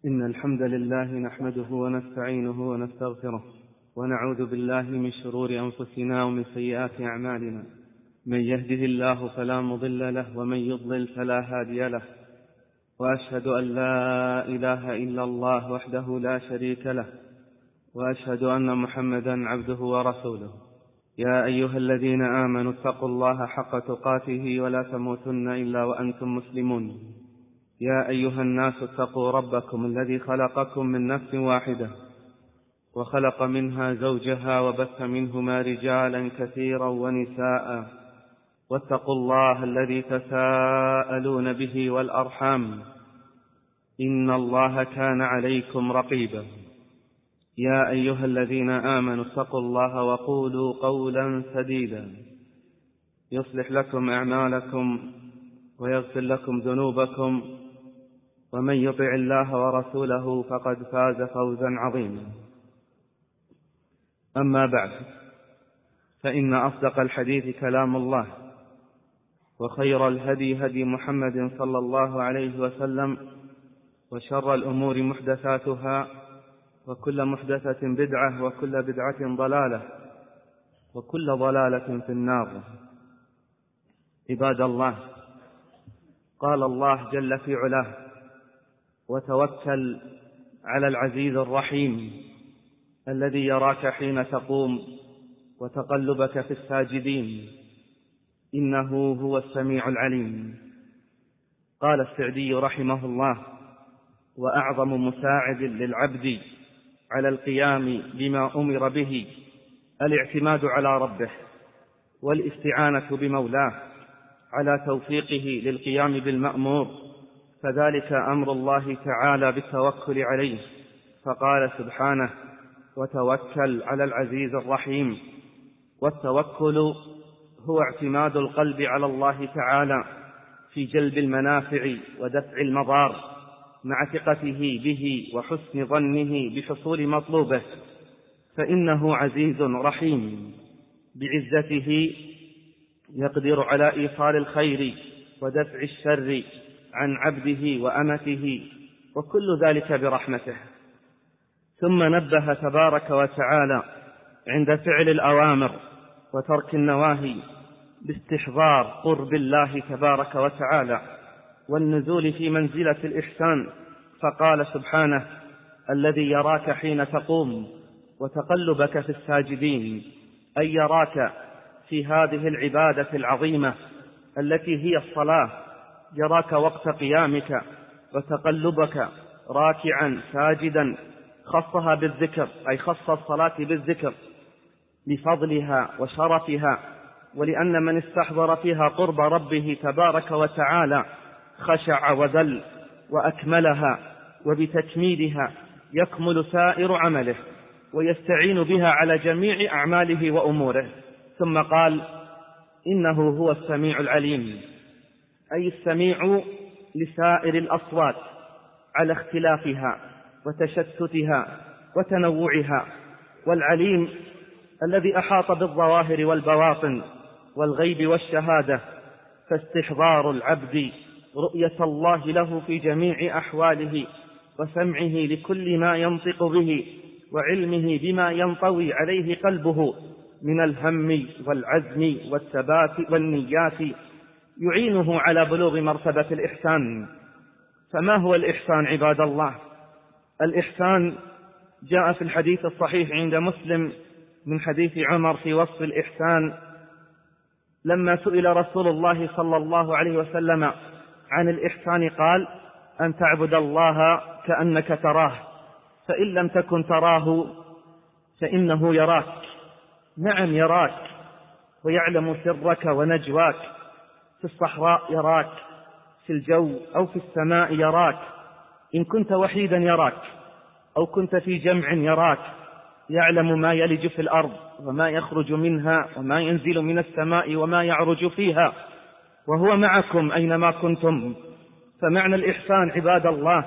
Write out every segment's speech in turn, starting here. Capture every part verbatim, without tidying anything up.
إن الحمد لله نحمده ونستعينه ونستغفره ونعوذ بالله من شرور أنفسنا ومن سيئات أعمالنا. من يهده الله فلا مضل له ومن يضلل فلا هادي له، وأشهد أن لا إله إلا الله وحده لا شريك له، وأشهد أن محمدا عبده ورسوله. يا أيها الذين آمنوا اتقوا الله حق تقاته ولا تموتن إلا وأنتم مسلمون. يا أيها الناس اتقوا ربكم الذي خلقكم من نفس واحدة وخلق منها زوجها وبث منهما رجالا كثيرا ونساء، واتقوا الله الذي تساءلون به والأرحام، إن الله كان عليكم رقيبا. يا أيها الذين آمنوا اتقوا الله وقولوا قولا سديدا يصلح لكم أعمالكم ويغفر لكم ذنوبكم، ومن يطع الله ورسوله فقد فاز فوزا عظيما. أما بعد، فإن أصدق الحديث كلام الله، وخير الهدي هدي محمد صلى الله عليه وسلم، وشر الأمور محدثاتها، وكل محدثة بدعة، وكل بدعة ضلالة، وكل ضلالة في النار. عباد الله، قال الله جل في علاه: وتوكل على العزيز الرحيم الذي يراك حين تقوم وتقلبك في الساجدين، إنه هو السميع العليم. قال السعدي رحمه الله: وأعظم مساعد للعبد على القيام بما أمر به الاعتماد على ربه، والاستعانة بمولاه على توفيقه للقيام بالمأمور، فذلك أمر الله تعالى بالتوكل عليه، فقال سبحانه: وتوكل على العزيز الرحيم. والتوكل هو اعتماد القلب على الله تعالى في جلب المنافع ودفع المضار، مع ثقته به وحسن ظنه بحصول مطلوبه، فإنه عزيز رحيم بعزته يقدر على إيصال الخير ودفع الشر عن عبده وأمته، وكل ذلك برحمته. ثم نبه تبارك وتعالى عند فعل الأوامر وترك النواهي باستحضار قرب الله تبارك وتعالى والنزول في منزلة الإحسان، فقال سبحانه: الذي يراك حين تقوم وتقلبك في الساجدين، أي يراك في هذه العبادة العظيمة التي هي الصلاة، يراك وقت قيامك وتقلبك راكعا ساجدا، خصها بالذكر، أي خص الصلاة بالذكر لفضلها وشرفها، ولأن من استحضر فيها قرب ربه تبارك وتعالى خشع وذل وأكملها، وبتكميلها يكمل سائر عمله ويستعين بها على جميع أعماله وأموره. ثم قال: إنه هو السميع العليم، أي السميع لسائر الأصوات على اختلافها وتشتتها وتنوعها، والعليم الذي أحاط بالظواهر والبواطن والغيب والشهادة، فاستحضار العبد رؤية الله له في جميع أحواله، وسمعه لكل ما ينطق به، وعلمه بما ينطوي عليه قلبه من الهم والعزم والثبات والنيات، يعينه على بلوغ مرتبة الإحسان. فما هو الإحسان عباد الله؟ الإحسان جاء في الحديث الصحيح عند مسلم من حديث عمر في وصف الإحسان، لما سئل رسول الله صلى الله عليه وسلم عن الإحسان قال: أن تعبد الله كأنك تراه، فإن لم تكن تراه فإنه يراك. نعم يراك، ويعلم سرك ونجواك، في الصحراء يراك، في الجو أو في السماء يراك، إن كنت وحيدا يراك أو كنت في جمع يراك، يعلم ما يلج في الأرض وما يخرج منها وما ينزل من السماء وما يعرج فيها، وهو معكم أينما كنتم. فمعنى الإحسان عباد الله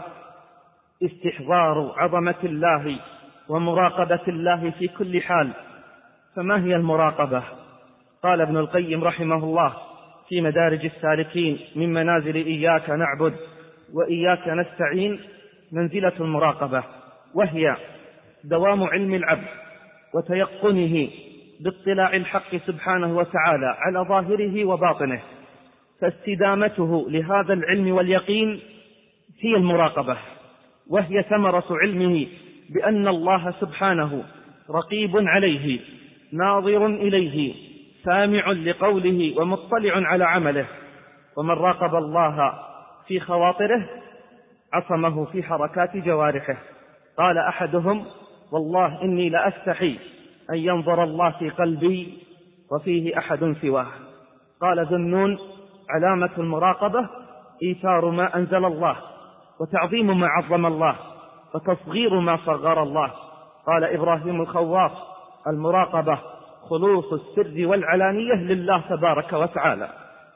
استحضار عظمة الله ومراقبة الله في كل حال. فما هي المراقبة؟ قال ابن القيم رحمه الله في مدارج السالكين: من منازل إياك نعبد وإياك نستعين منزلة المراقبة، وهي دوام علم العبد وتيقنه باطلاع الحق سبحانه وتعالى على ظاهره وباطنه، فاستدامته لهذا العلم واليقين هي المراقبة، وهي ثمرة علمه بأن الله سبحانه رقيب عليه ناظر إليه سامع لقوله ومطلع على عمله. ومن راقب الله في خواطره عصمه في حركات جوارحه. قال أحدهم: والله إني لأستحي أن ينظر الله في قلبي وفيه أحد سواه. قال ذو النون: علامة المراقبة إيثار ما أنزل الله، وتعظيم ما عظم الله، وتصغير ما صغر الله. قال إبراهيم الخواص: المراقبة خلوص السر والعلانية لله تبارك وتعالى.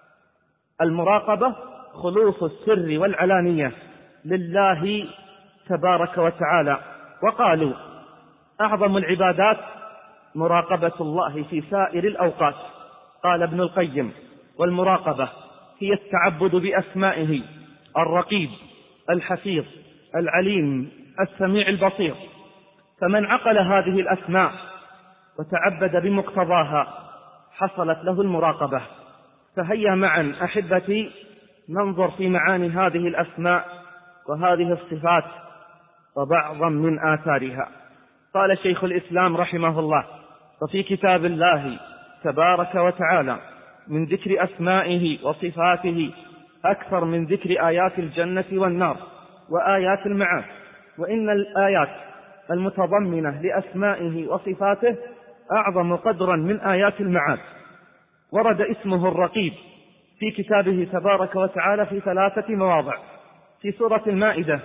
المراقبة خلوص السر والعلانية لله تبارك وتعالى. وقالوا: أعظم العبادات مراقبة الله في سائر الأوقات. قال ابن القيم: والمراقبة هي التعبد بأسمائه الرقيب الحفيظ العليم السميع البصير. فمن عقل هذه الأسماء وتعبد بمقتضاها حصلت له المراقبة. فهيا معا أحبتي ننظر في معاني هذه الأسماء وهذه الصفات وبعضا من آثارها. قال شيخ الإسلام رحمه الله: وفي كتاب الله تبارك وتعالى من ذكر أسمائه وصفاته أكثر من ذكر آيات الجنة والنار وآيات المعاد، وإن الآيات المتضمنة لأسمائه وصفاته أعظم قدرا من آيات المعاد. ورد اسمه الرقيب في كتابه تبارك وتعالى في ثلاثة مواضع: في سورة المائدة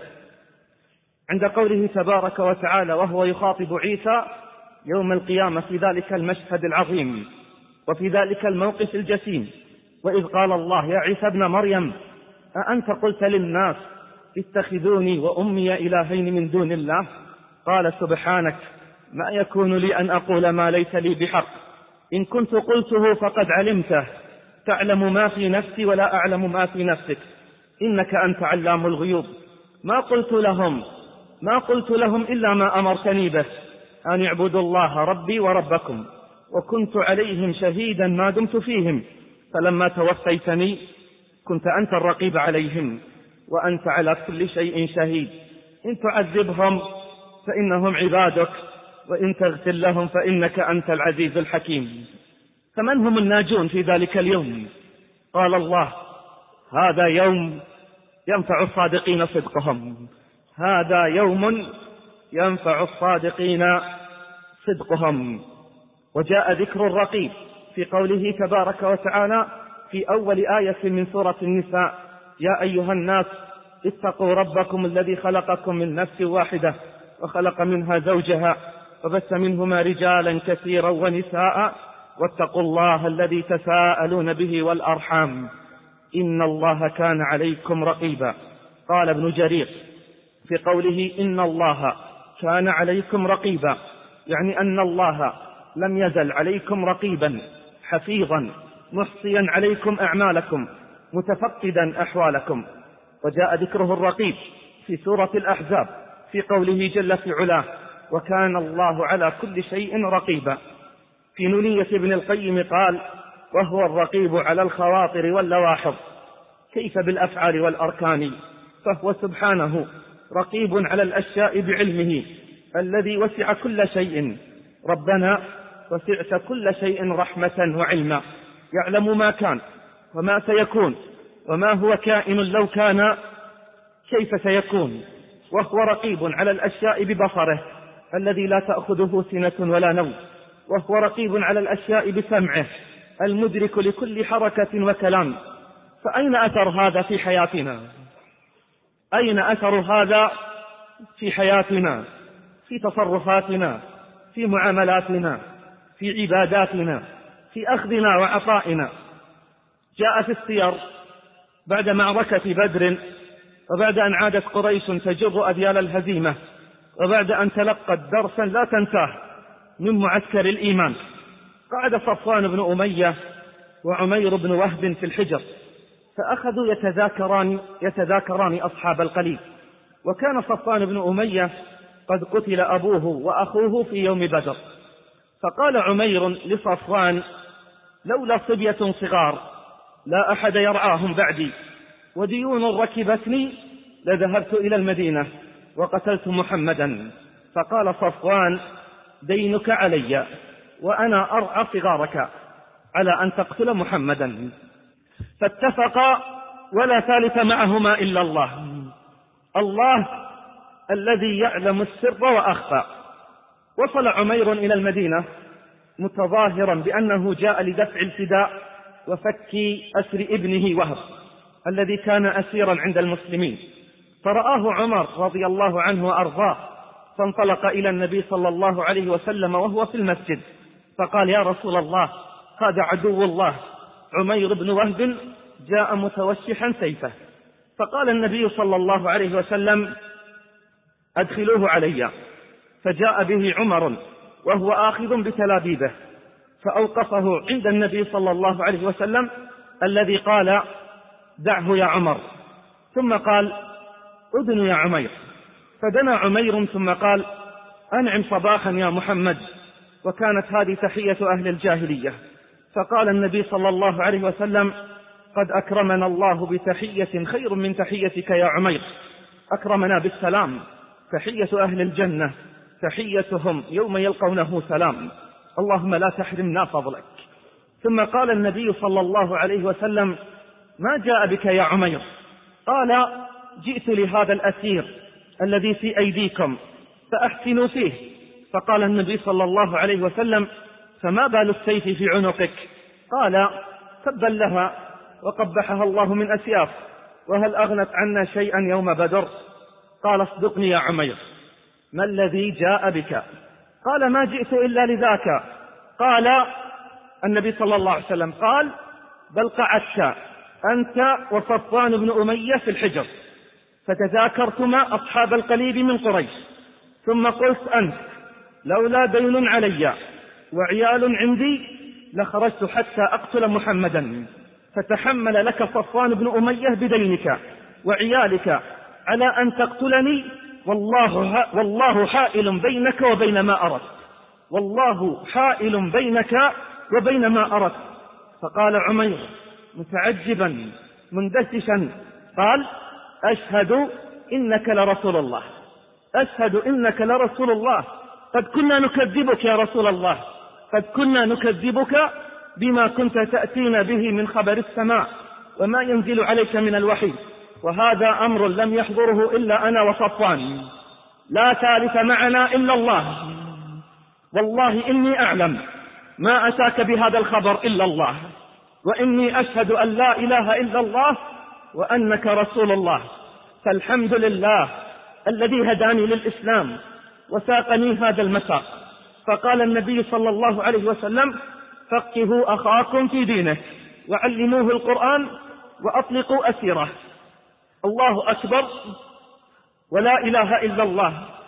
عند قوله تبارك وتعالى وهو يخاطب عيسى يوم القيامة في ذلك المشهد العظيم وفي ذلك الموقف الجسيم: وإذ قال الله يا عيسى ابن مريم أأنت قلت للناس اتخذوني وأمي إلهين من دون الله؟ قال سبحانك ما يكون لي أن أقول ما ليس لي بحق، إن كنت قلته فقد علمته، تعلم ما في نفسي ولا أعلم ما في نفسك، إنك أنت علام الغيوب. ما قلت لهم ما قلت لهم إلا ما أمرتني به، أن اعبدوا الله ربي وربكم، وكنت عليهم شهيدا ما دمت فيهم، فلما توفيتني كنت أنت الرقيب عليهم وأنت على كل شيء شهيد. إن تعذبهم فإنهم عبادك، وإن تغفر لهم فإنك أنت العزيز الحكيم. فمن هم الناجون في ذلك اليوم؟ قال الله: هذا يوم ينفع الصادقين صدقهم، هذا يوم ينفع الصادقين صدقهم. وجاء ذكر الرقيب في قوله تبارك وتعالى في أول آية من سورة النساء: يا أيها الناس اتقوا ربكم الذي خلقكم من نفس واحدة وخلق منها زوجها وبث منهما رجالا كثيرا ونساء واتقوا الله الذي تساءلون به والأرحام إن الله كان عليكم رقيبا. قال ابن جرير في قوله إن الله كان عليكم رقيبا يعني أن الله لم يزل عليكم رقيبا حفيظا محصيا عليكم أعمالكم متفقدا أحوالكم. وجاء ذكره الرقيب في سورة الأحزاب في قوله جل في علاه: وكان الله على كل شيء رقيبا. في نونية ابن القيم قال: وهو الرقيب على الخواطر واللواحظ كيف بالأفعال والأركان، فهو سبحانه رقيب على الأشياء بعلمه الذي وسع كل شيء. ربنا وسعت كل شيء رحمة وعلما، يعلم ما كان وما سيكون وما هو كائن لو كان كيف سيكون، وهو رقيب على الأشياء ببصره الذي لا تأخذه سنة ولا نوم، وهو رقيب على الأشياء بسمعه المدرك لكل حركة وكلام. فأين أثر هذا في حياتنا؟ أين أثر هذا في حياتنا، في تصرفاتنا، في معاملاتنا، في عباداتنا، في أخذنا وعطائنا؟ جاء في السير بعد معركة بدر وبعد أن عادت قريش تجر أذيال الهزيمة وبعد أن تلقت درسا لا تنساه من معسكر الإيمان، قعد صفوان بن أمية وعمير بن وهب في الحجر، فأخذوا يتذاكران, يتذاكران أصحاب القليل، وكان صفوان بن أمية قد قتل أبوه وأخوه في يوم بدر، فقال عمير لصفوان: لولا صبية صغار لا أحد يرعاهم بعدي وديون ركبتني لذهبت إلى المدينة وقتلت محمدا. فقال صفوان: دينك علي وأنا أرعى صغارك على أن تقتل محمدا. فاتفقا ولا ثالث معهما إلا الله، الله الذي يعلم السر وأخفى. وصل عمير إلى المدينة متظاهرا بأنه جاء لدفع الفداء وفك أسر ابنه وهب الذي كان أسيرا عند المسلمين، فرآه عمر رضي الله عنه وأرضاه، فانطلق إلى النبي صلى الله عليه وسلم وهو في المسجد، فقال: يا رسول الله، هذا عدو الله عمير بن وهب جاء متوشحا سيفه. فقال النبي صلى الله عليه وسلم: أدخلوه علي. فجاء به عمر وهو آخذ بتلابيبه، فأوقفه عند النبي صلى الله عليه وسلم الذي قال: دعه يا عمر. ثم قال: أذن يا عمير. فدنا عمير ثم قال: أنعم صباحا يا محمد. وكانت هذه تحية أهل الجاهلية. فقال النبي صلى الله عليه وسلم: قد أكرمنا الله بتحية خير من تحيتك يا عمير، أكرمنا بالسلام، تحية أهل الجنة تحيتهم يوم يلقونه سلام، اللهم لا تحرمنا فضلك. ثم قال النبي صلى الله عليه وسلم: ما جاء بك يا عمير؟ قال: جئت لهذا الأسير الذي في أيديكم فأحسنوا فيه. فقال النبي صلى الله عليه وسلم: فما بال السيف في عنقك؟ قال: تبا لها وقبحها الله من أسياف، وهل أغنت عنا شيئا يوم بدر؟ قال: اصدقني يا عمير، ما الذي جاء بك؟ قال: ما جئت إلا لذاك. قال النبي صلى الله عليه وسلم: قال: بل قعدت أنت وصفوان بن أمية في الحجر فتذاكرتما أصحاب القليب من قريش، ثم قلت أنت: لولا دين علي وعيال عندي لخرجت حتى أقتل محمدا، فتحمل لك صفوان بن أمية بدينك وعيالك على أن تقتلني، والله, والله حائل بينك وبين ما أردت، والله حائل بينك وبين ما أردت. فقال عمير متعجبا مندهشا: قال: أشهد إنك لرسول الله، أشهد إنك لرسول الله، قد كنا نكذبك يا رسول الله، قد كنا نكذبك بما كنت تأتينا به من خبر السماء وما ينزل عليك من الوحي، وهذا أمر لم يحضره إلا أنا وصفوان، لا ثالث معنا إلا الله، والله إني أعلم ما أتاك بهذا الخبر إلا الله، وإني أشهد أن لا إله إلا الله وأنك رسول الله، فالحمد لله الذي هداني للإسلام وساقني هذا المساق. فقال النبي صلى الله عليه وسلم: فقهوا أخاكم في دينه وعلموه القرآن وأطلقوا أسيره. الله أكبر ولا إله إلا الله.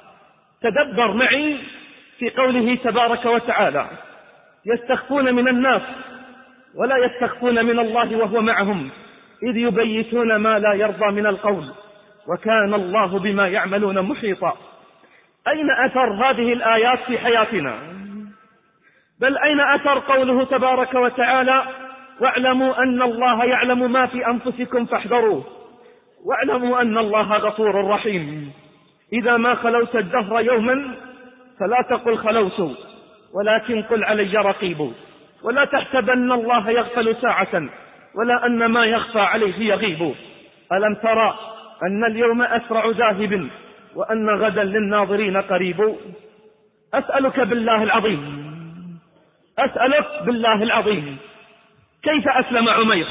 تدبر معي في قوله تبارك وتعالى: يستخفون من الناس ولا يستخفون من الله وهو معهم إذ يبيتون ما لا يرضى من القول وكان الله بما يعملون محيطا. أين أثر هذه الآيات في حياتنا؟ بل أين أثر قوله تبارك وتعالى: واعلموا أن الله يعلم ما في أنفسكم فاحذروه واعلموا أن الله غفور رحيم. إذا ما خلوت الدهر يوما فلا تقل خلوت، ولكن قل علي رقيب، ولا تحسبن الله يغفل ساعة ولا أن ما يخفى عليه يغيب. ألم ترى أن اليوم أسرع ذاهب وأن غدا للناظرين قريب. أسألك بالله العظيم، أسألك بالله العظيم، كيف أسلم عمير؟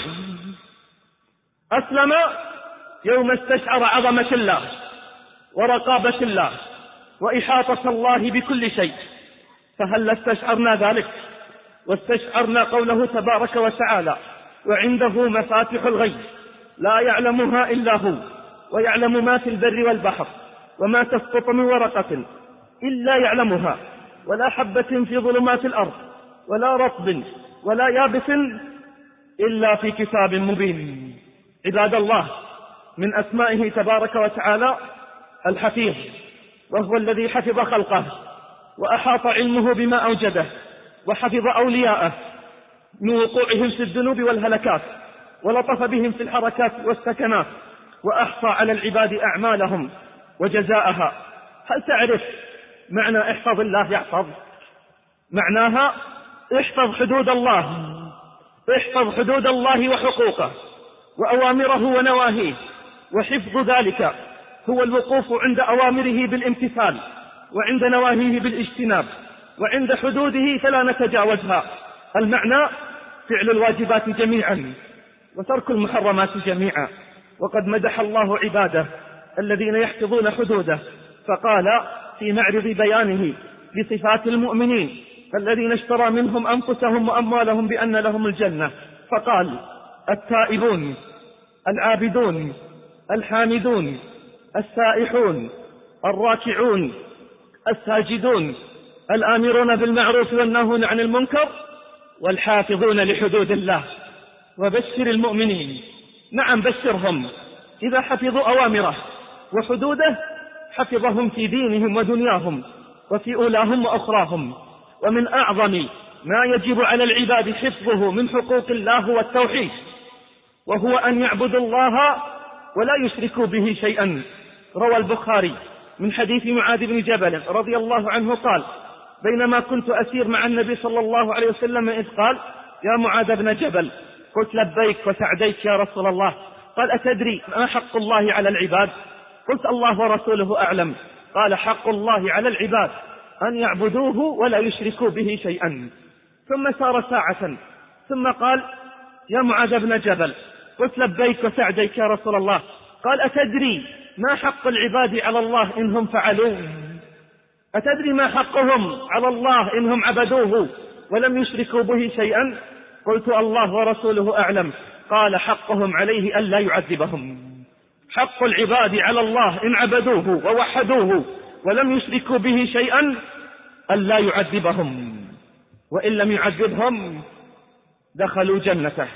أسلم يوم استشعر عظمة الله ورقابة الله وإحاطة الله بكل شيء. فهل استشعرنا ذلك واستشعرنا قوله تبارك وتعالى: وعنده مفاتح الغيب لا يعلمها إلا هو ويعلم ما في البر والبحر وما تسقط من ورقة إلا يعلمها ولا حبة في ظلمات الأرض ولا رطب ولا يابس إلا في كتاب مبين. عباد الله، من أسمائه تبارك وتعالى الحفيظ، وهو الذي حفظ خلقه وأحاط علمه بما أوجده، وحفظ أولياءه من وقوعهم في الذنوب والهلكات، ولطف بهم في الحركات والسكنات، وأحصى على العباد أعمالهم وجزاءها. هل تعرف معنى احفظ الله يحفظ؟ معناها احفظ حدود الله، احفظ حدود الله وحقوقه وأوامره ونواهيه، وحفظ ذلك هو الوقوف عند أوامره بالامتثال، وعند نواهيه بالاجتناب، وعند حدوده فلا نتجاوزها. المعنى فعل الواجبات جميعا وترك المحرمات جميعا. وقد مدح الله عباده الذين يحفظون حدوده، فقال في معرض بيانه لصفات المؤمنين الذين اشترى منهم أنفسهم وأموالهم بأن لهم الجنة، فقال التائبون العابدون الحامدون السائحون الراكعون الساجدون الآمرون بالمعروف والناهون عن المنكر والحافظون لحدود الله. وبشر المؤمنين، نعم بشرهم، إذا حفظوا أوامره وحدوده حفظهم في دينهم ودنياهم وفي أولاهم وأخراهم. ومن أعظم ما يجب على العباد حفظه من حقوق الله والتوحيد، وهو أن يعبدوا الله ولا يشركوا به شيئا. روى البخاري من حديث معاذ بن جبل رضي الله عنه قال: بينما كنت أسير مع النبي صلى الله عليه وسلم إذ قال: يا معاذ بن جبل، قلت لبيك وسعديك يا رسول الله. قال: أتدري ما حق الله على العباد؟ قلت: الله ورسوله أعلم. قال: حق الله على العباد أن يعبدوه ولا يشركوا به شيئا. ثم سار ساعة ثم قال: يا معاذ بن جبل، قلت لبيك وسعديك يا رسول الله. قال: أتدري ما حق العباد على الله إنهم فعلوه؟ أتدري ما حقهم على الله إنهم عبدوه ولم يشركوا به شيئا؟ قلت: الله ورسوله أعلم. قال: حقهم عليه ألا يعذبهم. حق العباد على الله إن عبدوه ووحدوه ولم يشركوا به شيئا ألا يعذبهم، وإن لم يعذبهم دخلوا جنته.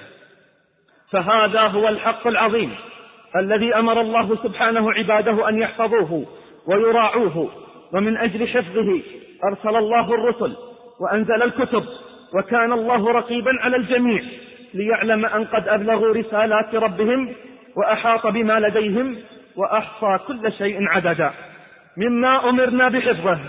فهذا هو الحق العظيم الذي أمر الله سبحانه عباده أن يحفظوه ويراعوه، ومن أجل حفظه أرسل الله الرسل وأنزل الكتب، وكان الله رقيبا على الجميع ليعلم أن قد أبلغوا رسالات ربهم وأحاط بما لديهم وأحصى كل شيء عددا. مما أمرنا بحفظه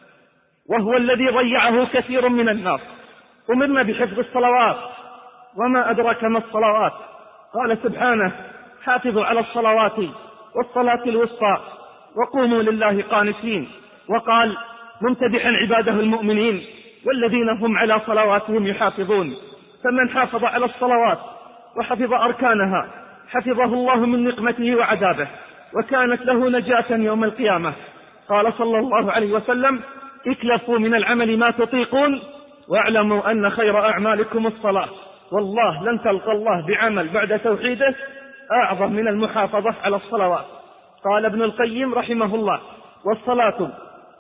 وهو الذي ضيعه كثير من الناس، أمرنا بحفظ الصلوات، وما أدرك ما الصلوات؟ قال سبحانه: حافظوا على الصلوات والصلاة الوسطى وقوموا لله قانتين. وقال ممتدحا عباده المؤمنين: والذين هم على صلواتهم يحافظون. فمن حافظ على الصلوات وحفظ أركانها حفظه الله من نقمته وعذابه، وكانت له نجاة يوم القيامة. قال صلى الله عليه وسلم: اكلفوا من العمل ما تطيقون، واعلموا أن خير أعمالكم الصلاة. والله لن تلقى الله بعمل بعد توحيده أعظم من المحافظة على الصلوات. قال ابن القيم رحمه الله: والصلاة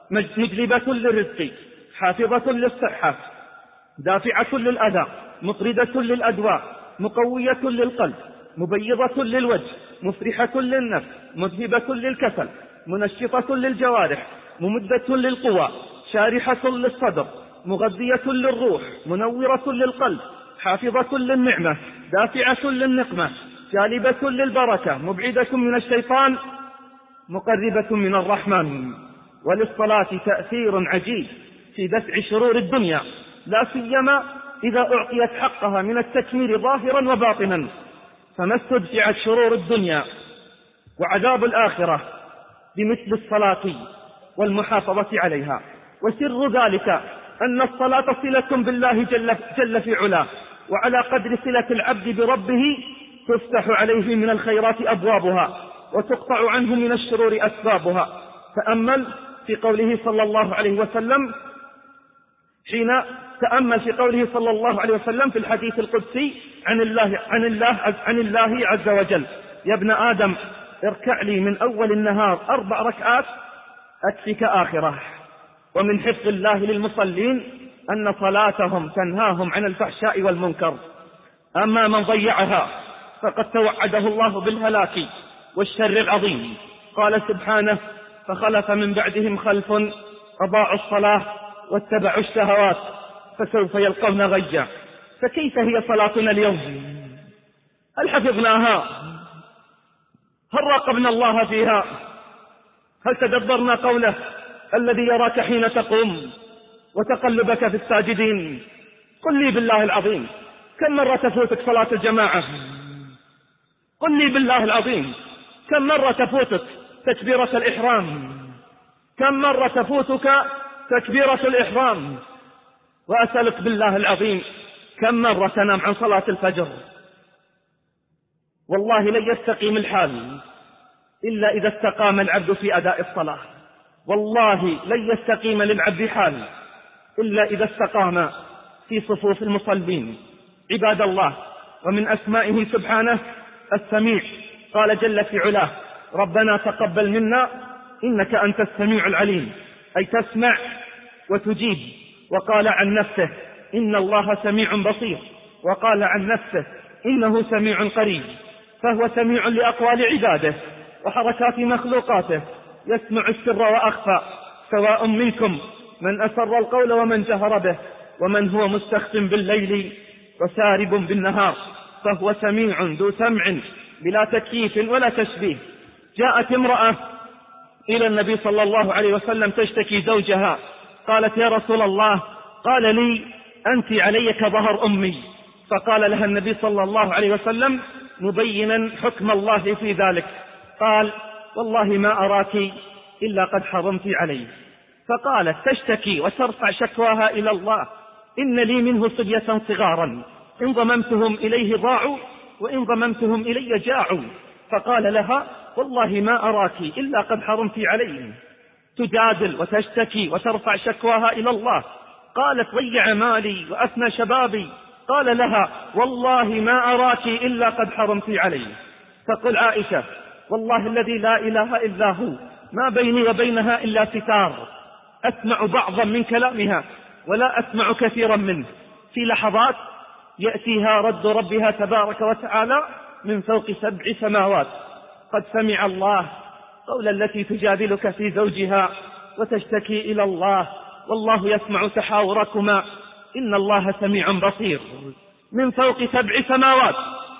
مجلبة للرزق، حافظة للصحة، دافعة للأذى، مطردة للأدواء، مقوية للقلب، مبيضة للوجه، مفرحة للنفس، مذهبة للكسل، منشطة للجوارح، ممدة للقوى، شارحة للصدر، مغذية للروح، منورة للقلب، حافظة للنعمة، دافعة للنقمة، جالبة للبركة، مبعدة من الشيطان، مقربة من الرحمن. وللصلاة تأثير عجيب في دفع شرور الدنيا، لا سيما إذا أعطيت حقها من التكميل ظاهرا وباطنا. فما استدفعت شرور الدنيا وعذاب الآخرة بمثل الصلاة والمحافظة عليها. وسر ذلك أن الصلاة صلة بالله جل, جل في علاه، وعلى قدر صلة العبد بربه تفتح عليه من الخيرات أبوابها، وتقطع عنه من الشرور أسبابها. تأمل في قوله صلى الله عليه وسلم حين تأمل في قوله صلى الله عليه وسلم في الحديث القدسي عن الله عن الله عن الله عز وجل: يا ابن آدم اركع لي من أول النهار أربع ركعات أكفك آخره. ومن حفظ الله للمصلين أن صلاتهم تنهاهم عن الفحشاء والمنكر. أما من ضيعها فقد توعده الله بالهلاك والشر العظيم. قال سبحانه: فخلف من بعدهم خلف أضاعوا الصلاة واتبعوا الشهوات فسوف يلقون غيا. فكيف هي صلاتنا اليوم؟ هل حفظناها؟ هل راقبنا الله فيها؟ هل تدبرنا قوله الذي يراك حين تقوم وتقلبك في الساجدين؟ قل لي بالله العظيم كم مرة تفوتك صلاة الجماعة؟ قل لي بالله العظيم كم مرة تفوتك تكبيرة الإحرام؟ كم مرة تفوتك تكبيرة الإحرام؟ وأسألك بالله العظيم كم مرة تنام عن صلاة الفجر؟ والله لن يستقيم الحال إلا إذا استقام العبد في أداء الصلاة. والله لن يستقيم للعبد حال إلا إذا استقام في صفوف المصلين. عباد الله، ومن أسمائه سبحانه السميع، قال جل في علاه ربنا تقبل منا إنك أنت السميع العليم، أي تسمع وتجيب. وقال عن نفسه إن الله سميع بصير، وقال عن نفسه إنه سميع قريب، فهو سميع لأقوال عباده وحركات مخلوقاته، يسمع السر وأخفى، سواء منكم من أسر القول ومن جهر به، ومن هو مستخف بالليل وسارب بالنهار، فهو سميع ذو سمع بلا تكييف ولا تشبيه. جاءت امرأة إلى النبي صلى الله عليه وسلم تشتكي زوجها، قالت يا رسول الله قال لي أنت علي كظهر أمي. فقال لها النبي صلى الله عليه وسلم مبينا حكم الله في ذلك، قال والله ما أراك إلا قد حرمت علي. فقالت تشتكي وترفع شكواها إلى الله إن لي منه صبية صغارا إن ضممتهم إليه ضاعوا وإن ضممتهم إلي جاعوا. فقال لها والله ما أراك إلا قد حرمت علي. تجادل وتشتكي وترفع شكواها إلى الله. قالت ضيع مالي وأفنى شبابي. قال لها والله ما أراك إلا قد حرمت علي. تقول عائشة والله الذي لا إله إلا هو ما بيني وبينها إلا ستار، أسمع بعضا من كلامها ولا أسمع كثيرا منه. في لحظات يأتيها رد ربها تبارك وتعالى من فوق سبع سماوات. قد سمع الله قول التي تجادلك في زوجها وتشتكي إلى الله والله يسمع تحاوركما إن الله سميع بصير. من فوق سبع سماوات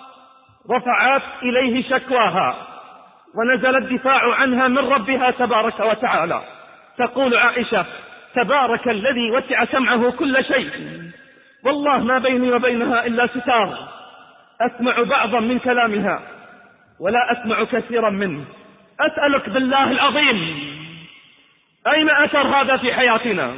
رفعت إليه شكواها ونزل الدفاع عنها من ربها تبارك وتعالى. تقول عائشة تبارك الذي وسع سمعه كل شيء، والله ما بيني وبينها إلا ستار، أسمع بعضا من كلامها ولا أسمع كثيرا منه. أسألك بالله العظيم أين أثر هذا في حياتنا؟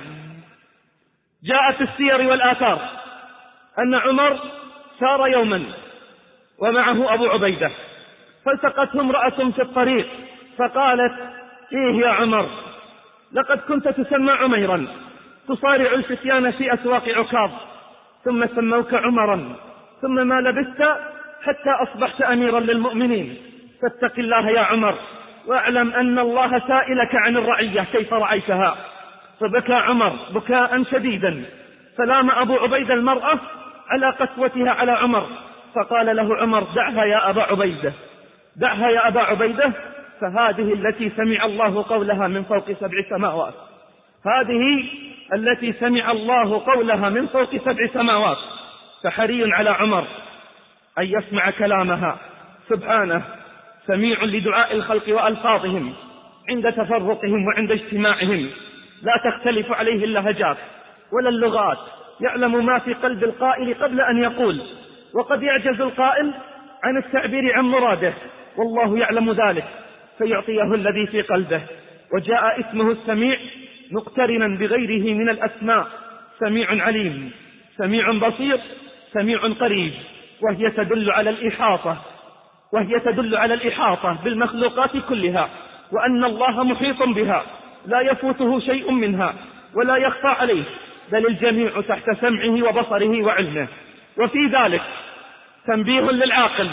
جاءت السير والآثار أن عمر سار يوما ومعه أبو عبيدة، فالتقته امرأة في الطريق فقالت إيه يا عمر لقد كنت تسمى عميرا تصارع الفتيان في أسواق عكاظ ثم سموك عمرا ثم ما لبثت حتى أصبحت أميرا للمؤمنين، فاتق الله يا عمر واعلم أن الله سائلك عن الرعية كيف رعيتها. فبكى عمر بكاء شديدا، فلام أبو عبيدة المرأة على قسوتها على عمر، فقال له عمر دعها يا أبا عبيدة، دعها يا أبا عبيدة، فهذه التي سمع الله قولها من فوق سبع سماوات، هذه التي سمع الله قولها من فوق سبع سماوات. فحري على عمر أن يسمع كلامها، سبحانه سميع لدعاء الخلق وألفاظهم عند تفرقهم وعند اجتماعهم، لا تختلف عليه اللهجات ولا اللغات، يعلم ما في قلب القائل قبل أن يقول، وقد يعجز القائل عن التعبير عن مراده والله يعلم ذلك فيعطيه الذي في قلبه. وجاء اسمه السميع مقترنا بغيره من الأسماء، سميع عليم، سميع بصير، سميع قريب، وهي تدل على الإحاطة وهي تدل على الإحاطة بالمخلوقات كلها، وأن الله محيط بها لا يفوته شيء منها ولا يخفى عليه، بل الجميع تحت سمعه وبصره وعلمه. وفي ذلك تنبيه للعاقل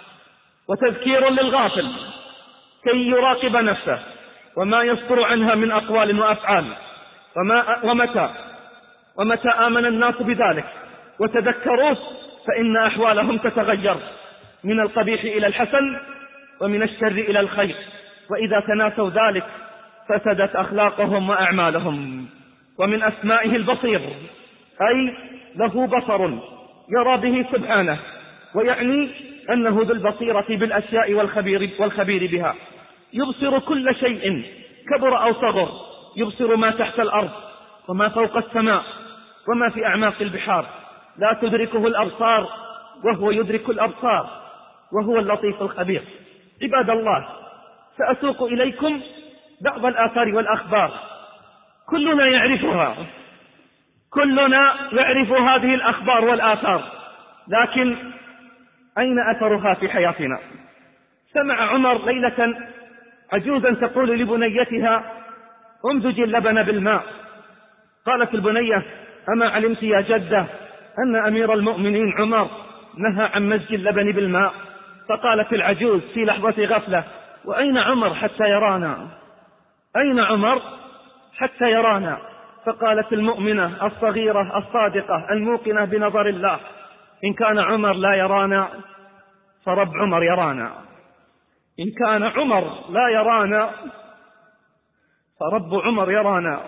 وتذكير للغافل كي يراقب نفسه وما يصدر عنها من أقوال وأفعال. وما ومتى ومتى آمن الناس بذلك وتذكروه فإن أحوالهم تتغير من القبيح إلى الحسن ومن الشر إلى الخير. وإذا تناسوا ذلك فسدت أخلاقهم وأعمالهم. ومن أسمائه البصير، أي له بصر يرى به سبحانه، ويعني أنه ذو البصيرة بالأشياء والخبير, والخبير بها، يبصر كل شيء كبر أو صغر، يبصر ما تحت الأرض وما فوق السماء وما في أعماق البحار، لا تدركه الأبصار وهو يدرك الأبصار، وهو اللطيف الخبير. عباد الله، سأسوق إليكم بعض الآثار والأخبار كلنا يعرفها، كلنا يعرف هذه الأخبار والآثار، لكن أين أثرها في حياتنا؟ سمع عمر ليلة عجوزا تقول لبنيتها: امزجي اللبن بالماء. قالت البنية: أما علمت يا جدة أن أمير المؤمنين عمر نهى عن مزج اللبن بالماء؟ فقالت العجوز في لحظة غفلة: وأين عمر حتى يرانا؟ أين عمر حتى يرانا؟ فقالت المؤمنة الصغيرة الصادقة الموقنة بنظر الله: إن كان عمر لا يرانا فرب عمر يرانا، إن كان عمر لا يرانا فرب عمر يرانا.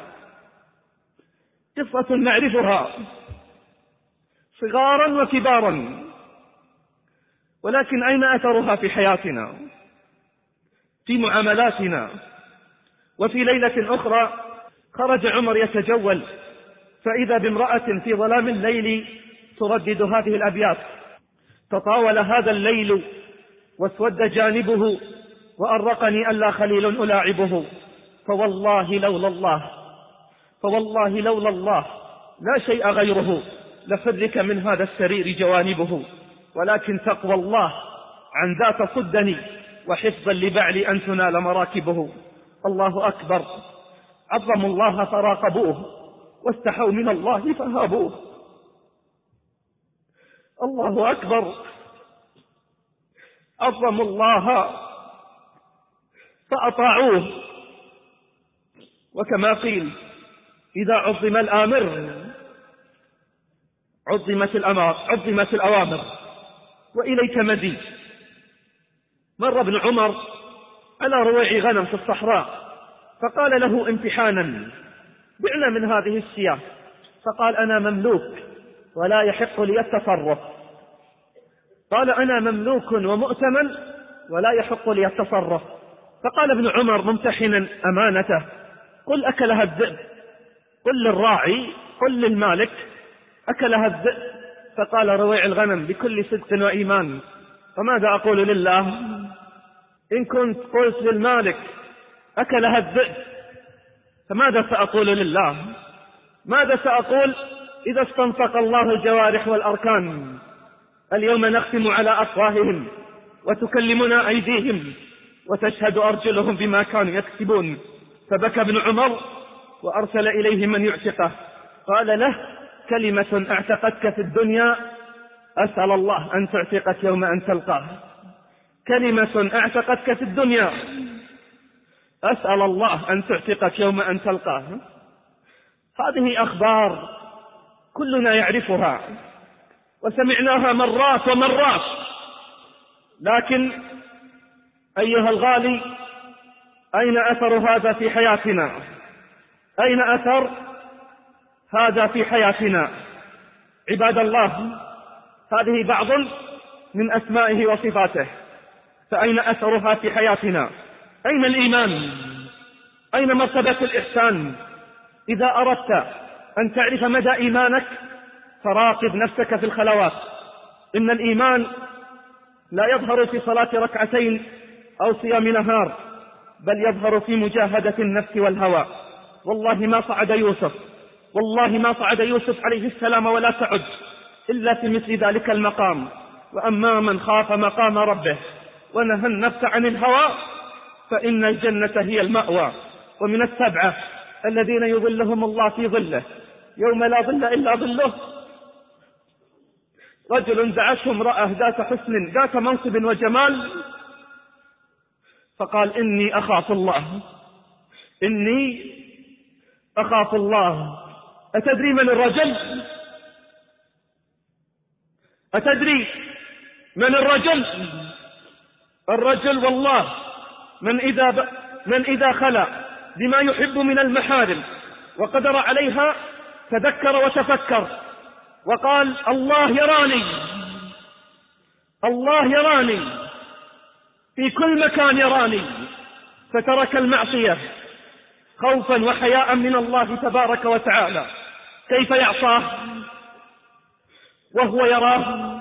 قصة نعرفها صغارا وكبارا، ولكن أين أثرها في حياتنا، في معاملاتنا؟ وفي ليلة أخرى خرج عمر يتجول، فإذا بامرأة في ظلام الليل تردد هذه الأبيات: تطاول هذا الليل واسود جانبه، وأرقني ألا خليل ألاعبه، فوالله لولا الله فوالله لولا الله لا شيء غيره، لفرك من هذا السرير جوانبه، ولكن تقوى الله عن ذات صدني، وحفظا لبعلي أن تنال مراكبه. الله أكبر، عظموا الله فراقبوه، واستحوا من الله فهابوه. الله أكبر، عظموا الله فأطاعوه. وكما قيل: إذا عظم الآمر عظمت الأمر عظمت الأوامر. وإليك مدي. مر ابن عمر على رويع غنم في الصحراء، فقال له امتحانا: بعنا من هذه الشياه. فقال: أنا مملوك ولا يحق لي التصرف. قال: أنا مملوك ومؤتمن ولا يحق لي التصرف. فقال ابن عمر ممتحنا أمانته: قل أكلها الذئب. قل للراعي، قل للمالك: أكلها الذئب. فقال رويع الغنم بكل صدق وإيمان: فماذا أقول لله؟ إن كنت قلت للمالك أكلها الذئب فماذا سأقول لله؟ ماذا سأقول إذا استنطق الله الجوارح والأركان؟ اليوم نختم على أفواههم وتكلمنا أيديهم وتشهد أرجلهم بما كانوا يكسبون. فبكى ابن عمر وأرسل إليه من يعتقه، قال له: كلمة اعتقتك في الدنيا أسأل الله أن تعتقك يوم أن تلقاه. كلمة اعتقتك في الدنيا أسأل الله أن تعتقك يوم أن تلقاه. هذه أخبار كلنا يعرفها وسمعناها مرات ومرات، لكن أيها الغالي، أين أثر هذا في حياتنا؟ أين أثر هذا في حياتنا؟ عباد الله، هذه بعض من أسمائه وصفاته، فأين أثرها في حياتنا؟ أين الإيمان؟ أين مرتبة الإحسان؟ إذا أردت أن تعرف مدى إيمانك فراقب نفسك في الخلوات. إن الإيمان لا يظهر في صلاة ركعتين أو صيام نهار، بل يظهر في مجاهدة النفس والهوى. والله ما صعد يوسف والله ما صعد يوسف عليه السلام ولا تعد إلا في مثل ذلك المقام. وأما من خاف مقام ربه ونهى النفس عن الهوى فإن الجنة هي المأوى. ومن السبعة الذين يظلهم الله في ظله يوم لا ظل إلا ظله: رجل دعته امرأة ذات حسن ذات منصب وجمال، فقال: إني أخاف الله إني أخاف الله. أتدري من الرجل؟ أتدري من الرجل؟ الرجل والله من إذا ب... من إذا خلا لما يحب من المحارم وقدر عليها تذكر وتفكر وقال الله يراني، الله يراني في كل مكان يراني، فترك المعصية خوفا وحياء من الله تبارك وتعالى. كيف يعصاه وهو يراه؟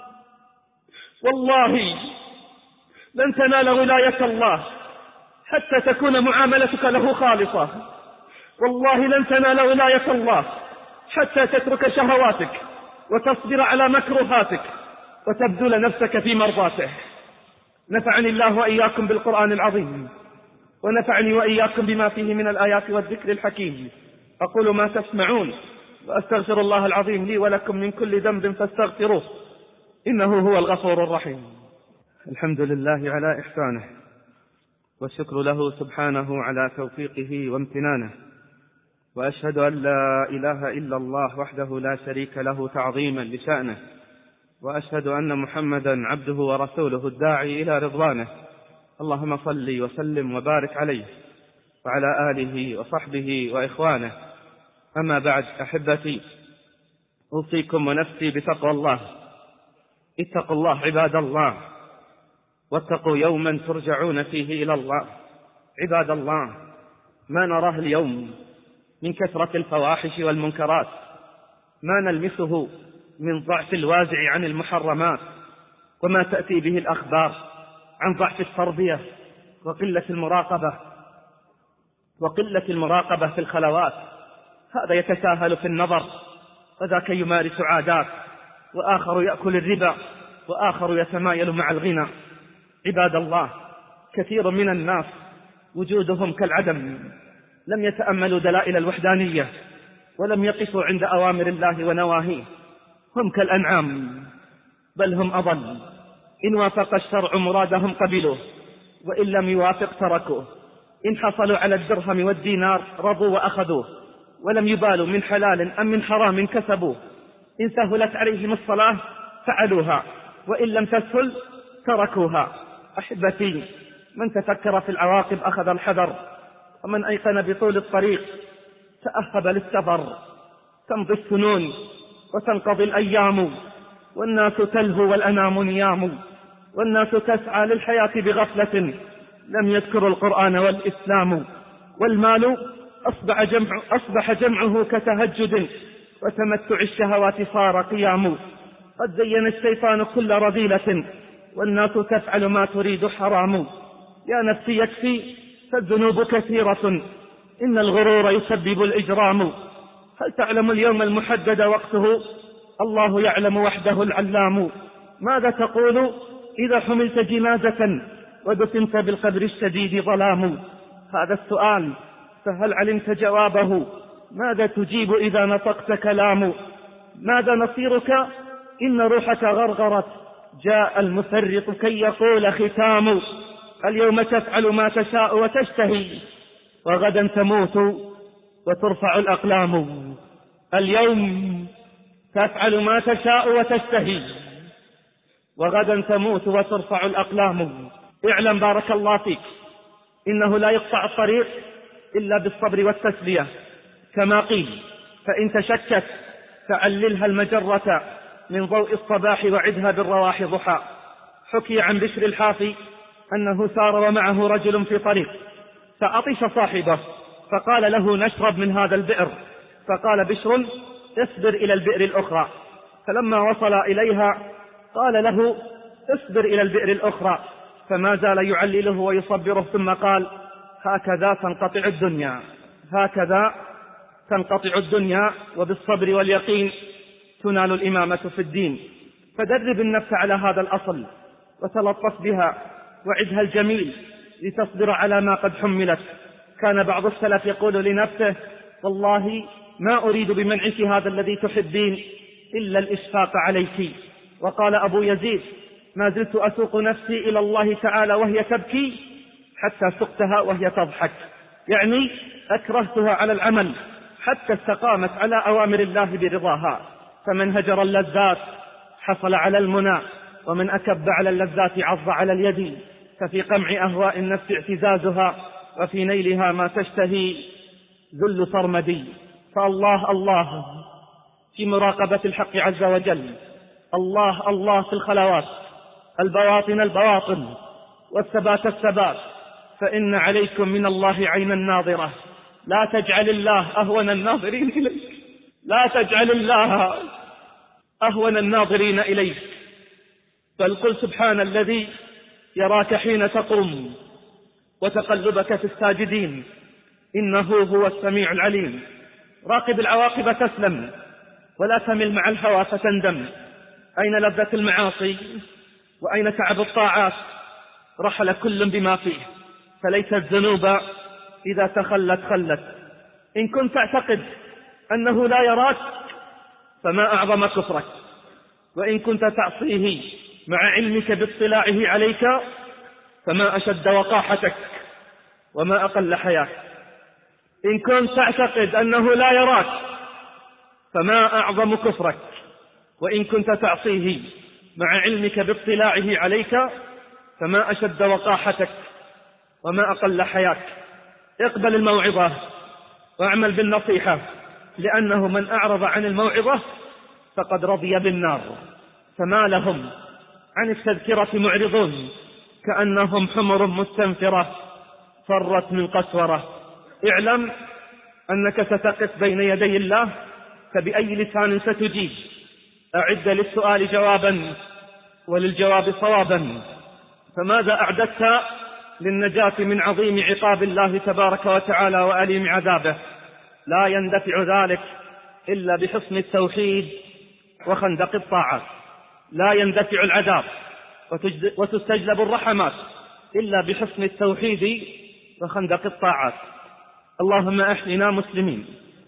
والله لن تنال ولاية الله حتى تكون معاملتك له خالصة، والله لن تنال ولاية الله حتى تترك شهواتك وتصبر على مكروهاتك وتبذل نفسك في مرضاته. نفعني الله وإياكم بالقرآن العظيم، ونفعني وإياكم بما فيه من الآيات والذكر الحكيم. أقول ما تسمعون وأستغفر الله العظيم لي ولكم من كل ذنب فاستغفروه إنه هو الغفور الرحيم. الحمد لله على إحسانه، والشكر له سبحانه على توفيقه وامتنانه، وأشهد أن لا إله إلا الله وحده لا شريك له تعظيما لشأنه، وأشهد أن محمدا عبده ورسوله الداعي إلى رضوانه. اللهم صل وسلم وبارك عليه وعلى آله وصحبه وإخوانه. أما بعد، أحبتي، أوصيكم ونفسي بتقوى الله. اتقوا الله عباد الله، واتقوا يوما ترجعون فيه إلى الله. عباد الله، ما نراه اليوم من كثرة الفواحش والمنكرات، ما نلمسه من ضعف الوازع عن المحرمات، وما تأتي به الأخبار عن ضعف التربية وقلة المراقبة وقلة المراقبة في الخلوات. هذا يتساهل في النظر، وذاك يمارس عادات، وآخر يأكل الربا، وآخر يتمايل مع الغنى. عباد الله، كثير من الناس وجودهم كالعدم، لم يتأملوا دلائل الوحدانية، ولم يقفوا عند أوامر الله ونواهيه. هم كالأنعام، بل هم أضل. إن وافق الشرع مرادهم قبلوه، وإن لم يوافق تركوه. إن حصلوا على الدرهم والدينار رضوا وأخذوه، ولم يبالوا من حلال أم من حرام كسبوه. إن سهلت عليهم الصلاة فعلوها، وإن لم تسهل تركوها. أحبتي، من تفكر في العواقب أخذ الحذر، ومن أيقن بطول الطريق تأهب للسفر. تمضي السنون وتنقضي الأيام، والناس تلهو والأنام نيام، والناس تسعى للحياة بغفلة، لم يذكروا القرآن والإسلام. والمال أصبح, جمع أصبح جمعه كتهجد، وتمتع الشهوات صار قيام. قد زين الشيطان كل رذيلة، والناس تفعل ما تريد حرام. يا نفسي يكفي فالذنوب كثيرة، إن الغرور يسبب الإجرام. هل تعلم اليوم المحدد وقته؟ الله يعلم وحده العلام. ماذا تقول إذا حملت جنازة ودفنت بالقبر الشديد ظلام؟ هذا السؤال، فهل علمت جوابه؟ ماذا تجيب إذا نطقت كلام؟ ماذا نصيرك إن روحك غرغرت، جاء المفرط كي يقول ختام. اليوم تفعل ما تشاء وتشتهي، وغدا تموت وترفع الأقلام. اليوم تفعل ما تشاء وتشتهي، وغدا تموت وترفع الأقلام. اعلم بارك الله فيك إنه لا يقطع الطريق إلا بالصبر والتسلية، كما قيل: فإن تشكت فعللها المجرة من ضوء الصباح وعدها بالرواح ضحى. حكي عن بشر الحافي أنه سار ومعه رجل في طريق، فعطش صاحبه فقال له: نشرب من هذا البئر. فقال بشر: اصبر إلى البئر الأخرى. فلما وصل إليها قال له: اصبر إلى البئر الأخرى. فما زال يعلله ويصبره، ثم قال: هكذا تنقطع الدنيا، هكذا تنقطع الدنيا، وبالصبر واليقين تنال الإمامة في الدين. فدرب النفس على هذا الأصل، وتلطف بها، وعدها الجميل لتصبر على ما قد حملت. كان بعض السلف يقول لنفسه: والله ما أريد بمنعك هذا الذي تحبين إلا الإشفاق عليك. وقال أبو يزيد: ما زلت أسوق نفسي إلى الله تعالى وهي تبكي حتى سقتها وهي تضحك، يعني أكرهتها على العمل حتى استقامت على أوامر الله برضاها. فمن هجر اللذات حصل على المنى، ومن أكب على اللذات عض على اليد. ففي قمع أهواء النفس اعتزازها، وفي نيلها ما تشتهي ذل سرمدي. فالله الله في مراقبة الحق عز وجل، الله الله في الخلوات، البواطن البواطن، والثبات الثبات، فإن عليكم من الله عينا ناظرة. لا تجعل الله أهون الناظرين إليك، لا تجعل الله أهون الناظرين إليك، بل قل سبحان الذي يراك حين تقوم وتقلبك في الساجدين إنه هو السميع العليم. راقب العواقب تسلم، ولا تمل مع الهوى فتندم. أين لذة المعاصي وأين تعب الطاعات؟ رحل كل بما فيه، فليس الذنوب إذا تخلت خلت. إن كنت تعتقد أنه لا يراك فما أعظم كفرك، وإن كنت تعصيه مع علمك باطلاعه عليك فما أشد وقاحتك وما أقل حياك. إن كنت تعتقد أنه لا يراك فما أعظم كفرك، وإن كنت تعصيه مع علمك باطلاعه عليك فما أشد وقاحتك وما أقل حياك. اقبل الموعظة واعمل بالنصيحة، لأنه من أعرض عن الموعظة فقد رضي بالنار. فما لهم عن التذكرة معرضون كأنهم حمر مستنفرة فرت من قسورة. اعلم أنك ستقف بين يدي الله، فبأي لسان ستجيب؟ أعد للسؤال جوابا وللجواب صوابا. فماذا أعددت للنجاة من عظيم عقاب الله تبارك وتعالى وأليم عذابه؟ لا يندفع ذلك إلا بحسن التوحيد وخندق الطاعات. لا يندفع العذاب وتستجلب الرحمات إلا بحسن التوحيد وخندق الطاعات. اللهم أحينا مسلمين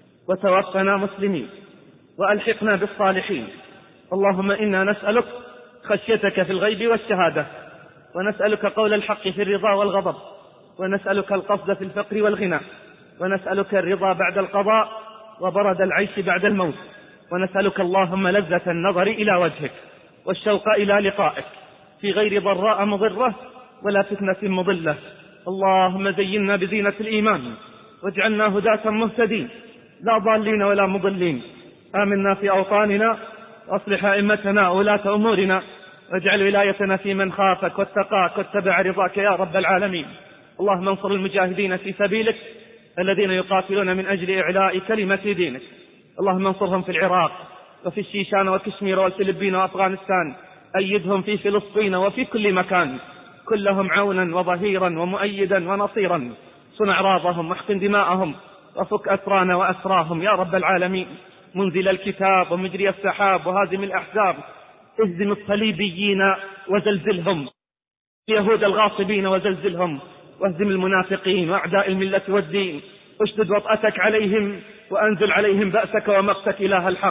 وتوفنا مسلمين وألحقنا بالصالحين. اللهم إنا نسألك خشيتك في الغيب والشهادة، ونسألك قول الحق في الرضا والغضب، ونسألك القصد في الفقر والغنى، ونسألك الرضا بعد القضاء وبرد العيش بعد الموت، ونسألك اللهم لذة النظر إلى وجهك والشوق إلى لقائك في غير ضراء مضرة ولا فتنة مضلة. اللهم زينا بزينة الإيمان واجعلنا هداة مهتدين لا ضالين ولا مضلين. آمنا في أوطاننا وأصلح أئمتنا وولاة أمورنا، واجعل ولايتنا في من خافك واتقاك واتبع رضاك يا رب العالمين. اللهم انصر المجاهدين في سبيلك الذين يقاتلون من أجل إعلاء كلمة دينك. اللهم انصرهم في العراق وفي الشيشان وكشمير والفلبين وأفغانستان. أيدهم في فلسطين وفي كل مكان، كلهم عونا وظهيرا ومؤيدا ونصيرا. صن أعراضهم واحقن دماءهم وفك أسرانا وأسراهم يا رب العالمين. منزل الكتاب ومجري السحاب وهازم الأحزاب، اهزم الصليبيين وزلزلهم، يهود الغاصبين وزلزلهم، واهزم المنافقين وأعداء الملة والدين. اشدد وطأتك عليهم وأنزل عليهم بأسك ومقتك إله الحق،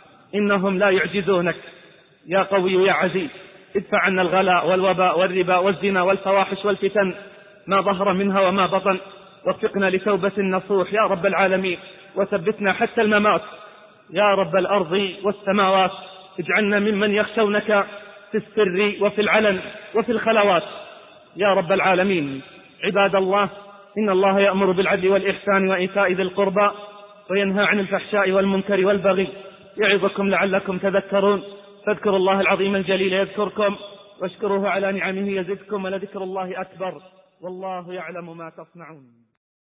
إنهم لا يعجزونك يا قوي يا عزيز. ادفع عنا الغلاء والوباء والربا والزنا والفواحش والفتن ما ظهر منها وما بطن، وفقنا لتوبة النصوح يا رب العالمين، وثبتنا حتى الممات يا رب الأرض والسماوات. اجعلنا ممن يخشونك في السر وفي العلن وفي الخلوات يا رب العالمين. عباد الله، إن الله يأمر بالعدل والإحسان وإيتاء ذي القربى وينهى عن الفحشاء والمنكر والبغي، يعظكم لعلكم تذكرون. فاذكروا الله العظيم الجليل يذكركم، واشكروه على نعمه يزدكم، ولذكر الله أكبر، والله يعلم ما تصنعون.